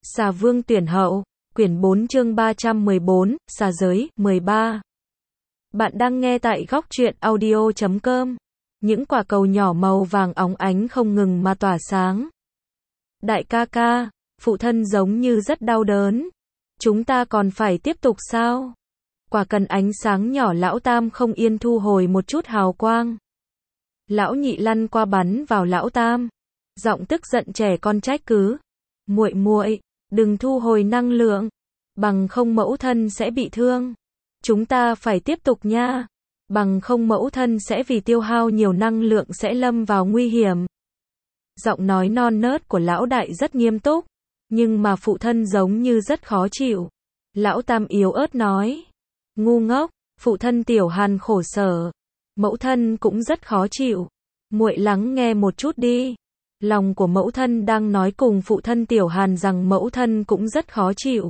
Xà vương tuyển hậu, quyển 4 chương 314, xà giới, 13. Bạn đang nghe tại góc truyện audio.com. Những quả cầu nhỏ màu vàng óng ánh không ngừng mà tỏa sáng. Đại ca ca, phụ thân giống như rất đau đớn. Chúng ta còn phải tiếp tục sao? Quả cần ánh sáng nhỏ lão tam không yên thu hồi một chút hào quang. Lão nhị lăn qua bắn vào lão tam. Giọng tức giận trẻ con trách cứ. Muội muội, đừng thu hồi năng lượng, bằng không mẫu thân sẽ bị thương. Chúng ta phải tiếp tục nha, bằng không mẫu thân sẽ vì tiêu hao nhiều năng lượng sẽ lâm vào nguy hiểm. Giọng nói non nớt của lão đại rất nghiêm túc, nhưng mà phụ thân giống như rất khó chịu. Lão tam yếu ớt nói, ngu ngốc, phụ thân Tiểu Hàn khổ sở, mẫu thân cũng rất khó chịu. Muội lắng nghe một chút đi. Lòng của mẫu thân đang nói cùng phụ thân Tiểu Hàn rằng mẫu thân cũng rất khó chịu.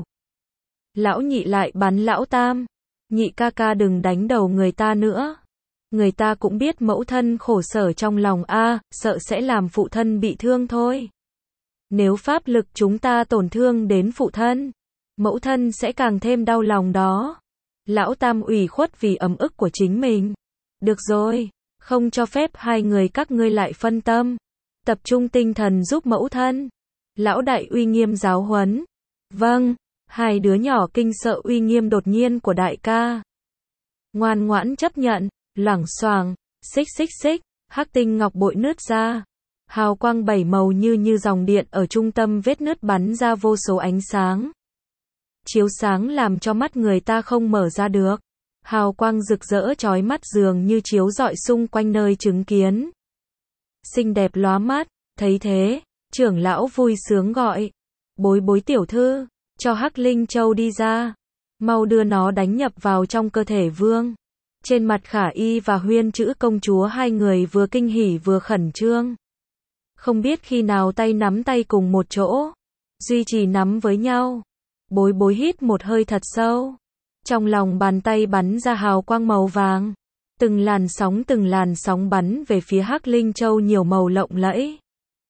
Lão nhị lại bắn lão tam. Nhị ca ca đừng đánh đầu người ta nữa. Người ta cũng biết mẫu thân khổ sở trong lòng sợ sẽ làm phụ thân bị thương thôi. Nếu pháp lực chúng ta tổn thương đến phụ thân, mẫu thân sẽ càng thêm đau lòng đó. Lão tam ủy khuất vì ấm ức của chính mình. Được rồi, không cho phép hai người các ngươi lại phân tâm. Tập trung tinh thần giúp mẫu thân. Lão đại uy nghiêm giáo huấn. Vâng, hai đứa nhỏ kinh sợ uy nghiêm đột nhiên của đại ca. Ngoan ngoãn chấp nhận, loảng xoảng, xích xích xích, hắc tinh ngọc bội nứt ra. Hào quang bảy màu như dòng điện ở trung tâm vết nứt bắn ra vô số ánh sáng. Chiếu sáng làm cho mắt người ta không mở ra được. Hào quang rực rỡ chói mắt dường như chiếu rọi xung quanh nơi chứng kiến. Xinh đẹp lóa mắt, thấy thế, trưởng lão vui sướng gọi. Bối bối tiểu thư, cho Hắc Linh Châu đi ra. Mau đưa nó đánh nhập vào trong cơ thể vương. Trên mặt Khả Y và Huyên Chữ công chúa hai người vừa kinh hỉ vừa khẩn trương. Không biết khi nào tay nắm tay cùng một chỗ. Duy trì nắm với nhau. Bối bối hít một hơi thật sâu. Trong lòng bàn tay bắn ra hào quang màu vàng. Từng làn sóng bắn về phía Hắc Linh Châu nhiều màu lộng lẫy.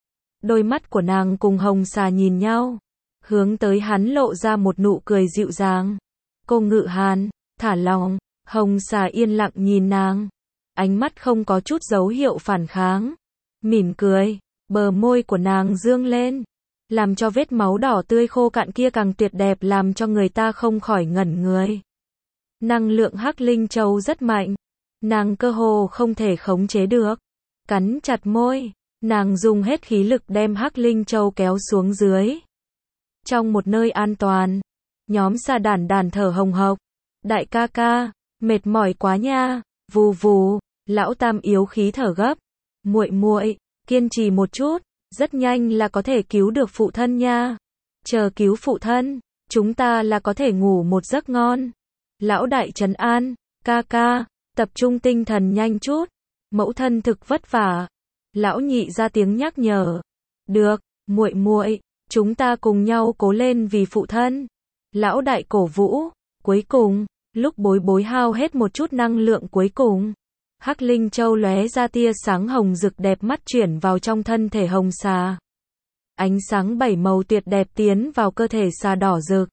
Đôi mắt của nàng cùng Hồng Xà nhìn nhau, hướng tới hắn lộ ra một nụ cười dịu dàng. Cô Ngự Hàn, thả lòng. Hồng Xà yên lặng nhìn nàng, ánh mắt không có chút dấu hiệu phản kháng, mỉm cười, bờ môi của nàng dương lên, làm cho vết máu đỏ tươi khô cạn kia càng tuyệt đẹp làm cho người ta không khỏi ngẩn người. Năng lượng Hắc Linh Châu rất mạnh. Nàng cơ hồ không thể khống chế được. Cắn chặt môi, nàng dùng hết khí lực đem Hắc Linh Châu kéo xuống dưới. Trong một nơi an toàn, nhóm xà đàn thở hồng hộc. Đại ca ca, mệt mỏi quá nha, vù vù, lão tam yếu khí thở gấp. Muội muội, kiên trì một chút, rất nhanh là có thể cứu được phụ thân nha. Chờ cứu phụ thân, chúng ta là có thể ngủ một giấc ngon. Lão đại trấn an, ca ca. Tập trung tinh thần nhanh chút, mẫu thân thực vất vả. Lão nhị ra tiếng nhắc nhở. Được, muội muội, chúng ta cùng nhau cố lên vì phụ thân. Lão đại cổ vũ. Cuối cùng, lúc bối bối hao hết một chút năng lượng cuối cùng, Hắc Linh Châu lóe ra tia sáng hồng rực đẹp mắt chuyển vào trong thân thể Hồng Xà. Ánh sáng bảy màu tuyệt đẹp tiến vào cơ thể xà đỏ rực,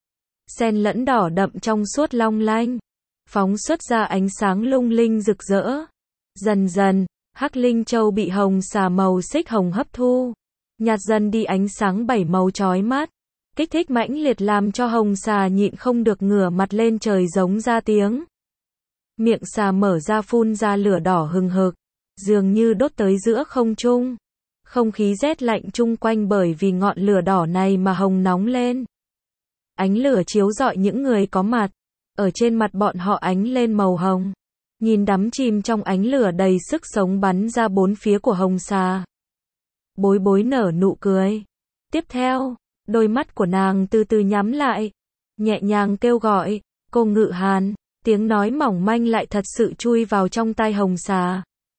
xen lẫn đỏ đậm trong suốt long lanh, phóng xuất ra ánh sáng lung linh rực rỡ. Dần dần, Hắc Linh Châu bị Hồng Xà màu xích hồng hấp thu, nhạt dần đi ánh sáng bảy màu chói mắt, kích thích mãnh liệt làm cho Hồng Xà nhịn không được ngửa mặt lên trời giống ra tiếng. Miệng xà mở ra phun ra lửa đỏ hừng hực, dường như đốt tới giữa không trung. Không khí rét lạnh chung quanh bởi vì ngọn lửa đỏ này mà hồng nóng lên. Ánh lửa chiếu rọi những người có mặt. Ở trên mặt bọn họ ánh lên màu hồng. Nhìn đắm chìm trong ánh lửa đầy sức sống bắn ra bốn phía của Hồng Xà. Bối bối nở nụ cười. Tiếp theo, đôi mắt của nàng từ từ nhắm lại. Nhẹ nhàng kêu gọi, cô Ngự Hàn. Tiếng nói mỏng manh lại thật sự chui vào trong tai Hồng Xà.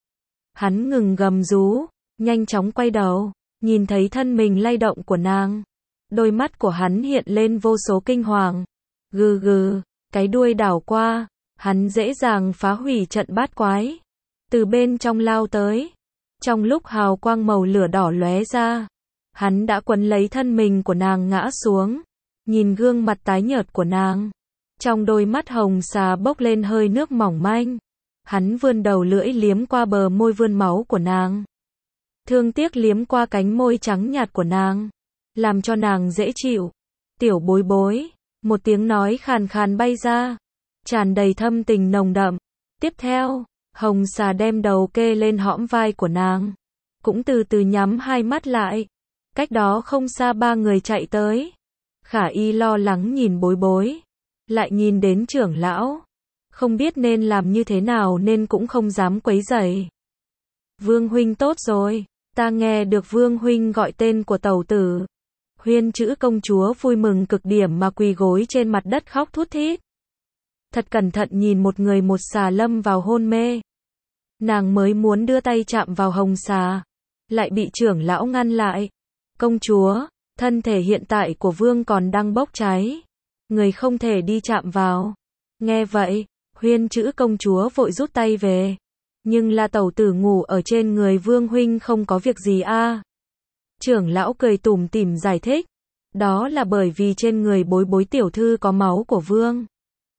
Hắn ngừng gầm rú, nhanh chóng quay đầu, nhìn thấy thân mình lay động của nàng. Đôi mắt của hắn hiện lên vô số kinh hoàng. Gừ gừ. Cái đuôi đảo qua, hắn dễ dàng phá hủy trận bát quái. Từ bên trong lao tới. Trong lúc hào quang màu lửa đỏ lóe ra, Hắn đã quấn lấy thân mình của nàng ngã xuống, nhìn gương mặt tái nhợt của nàng. Trong đôi mắt hồng xà bốc lên hơi nước mỏng manh. Hắn vươn đầu lưỡi liếm qua bờ môi vươn máu của nàng. Thương tiếc liếm qua cánh môi trắng nhạt của nàng, làm cho nàng dễ chịu. Tiểu Bối Bối, một tiếng nói khàn khàn bay ra, tràn đầy thâm tình nồng đậm. Tiếp theo, hồng xà đem đầu kê lên hõm vai của nàng, cũng từ từ nhắm hai mắt lại. Cách đó không xa ba người chạy tới. Khả Y lo lắng nhìn Bối Bối, lại nhìn đến trưởng lão, không biết nên làm như thế nào nên cũng không dám quấy rầy. Vương huynh tốt rồi, ta nghe được Vương huynh gọi tên của tẩu tử. Huyên chữ công chúa vui mừng cực điểm mà quỳ gối trên mặt đất khóc thút thít. Thật cẩn thận nhìn một người một xà lâm vào hôn mê. Nàng mới muốn đưa tay chạm vào hồng xà, lại bị trưởng lão ngăn lại. Công chúa, thân thể hiện tại của Vương còn đang bốc cháy, người không thể đi chạm vào. Nghe vậy, Huyên chữ công chúa vội rút tay về. Nhưng là tẩu tử ngủ ở trên người Vương huynh không có việc gì a. Trưởng lão cười tủm tỉm giải thích. Đó là bởi vì trên người Bối Bối tiểu thư có máu của Vương.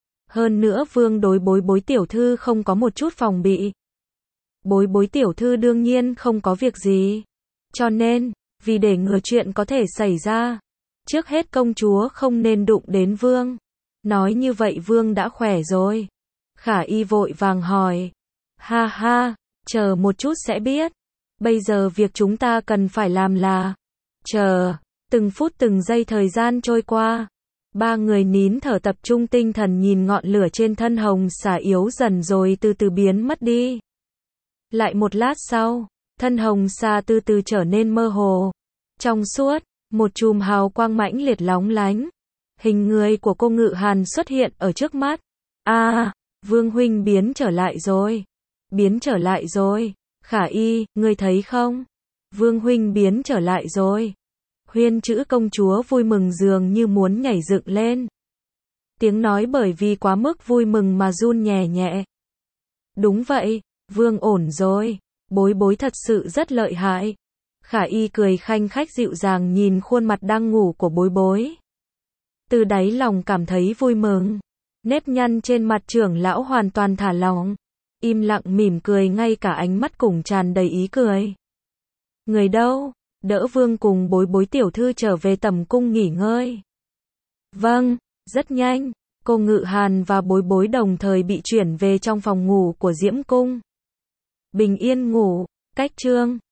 Hơn nữa Vương đối Bối Bối tiểu thư không có một chút phòng bị. Bối Bối tiểu thư đương nhiên không có việc gì. Cho nên, vì để ngừa chuyện có thể xảy ra, trước hết công chúa không nên đụng đến Vương. Nói như vậy Vương đã khỏe rồi. Khả Y vội vàng hỏi. Ha ha, chờ một chút sẽ biết. Bây giờ việc chúng ta cần phải làm là chờ. Từng phút từng giây thời gian trôi qua. Ba người nín thở tập trung tinh thần nhìn ngọn lửa trên thân hồng xà yếu dần rồi từ từ biến mất đi. Lại một lát sau, thân hồng xà từ từ trở nên mơ hồ. Trong suốt, một chùm hào quang mãnh liệt lóng lánh. Hình người của cô Ngự Hàn xuất hiện ở trước mắt. Vương huynh biến trở lại rồi. Biến trở lại rồi. Khả Y, ngươi thấy không? Vương huynh biến trở lại rồi. Huyên chữ công chúa vui mừng dường như muốn nhảy dựng lên. Tiếng nói bởi vì quá mức vui mừng mà run nhẹ nhẹ. Đúng vậy, Vương ổn rồi. Bối Bối thật sự rất lợi hại. Khả Y cười khanh khách dịu dàng nhìn khuôn mặt đang ngủ của Bối Bối. Từ đáy lòng cảm thấy vui mừng. Nếp nhăn trên mặt trưởng lão hoàn toàn thả lỏng. Im lặng mỉm cười, ngay cả ánh mắt cũng tràn đầy ý cười. Người đâu? Đỡ Vương cùng Bối Bối tiểu thư trở về tẩm cung nghỉ ngơi. Vâng, rất nhanh. Cô Ngự Hàn và Bối Bối đồng thời bị chuyển về trong phòng ngủ của Diễm Cung. Bình yên ngủ. Cách chương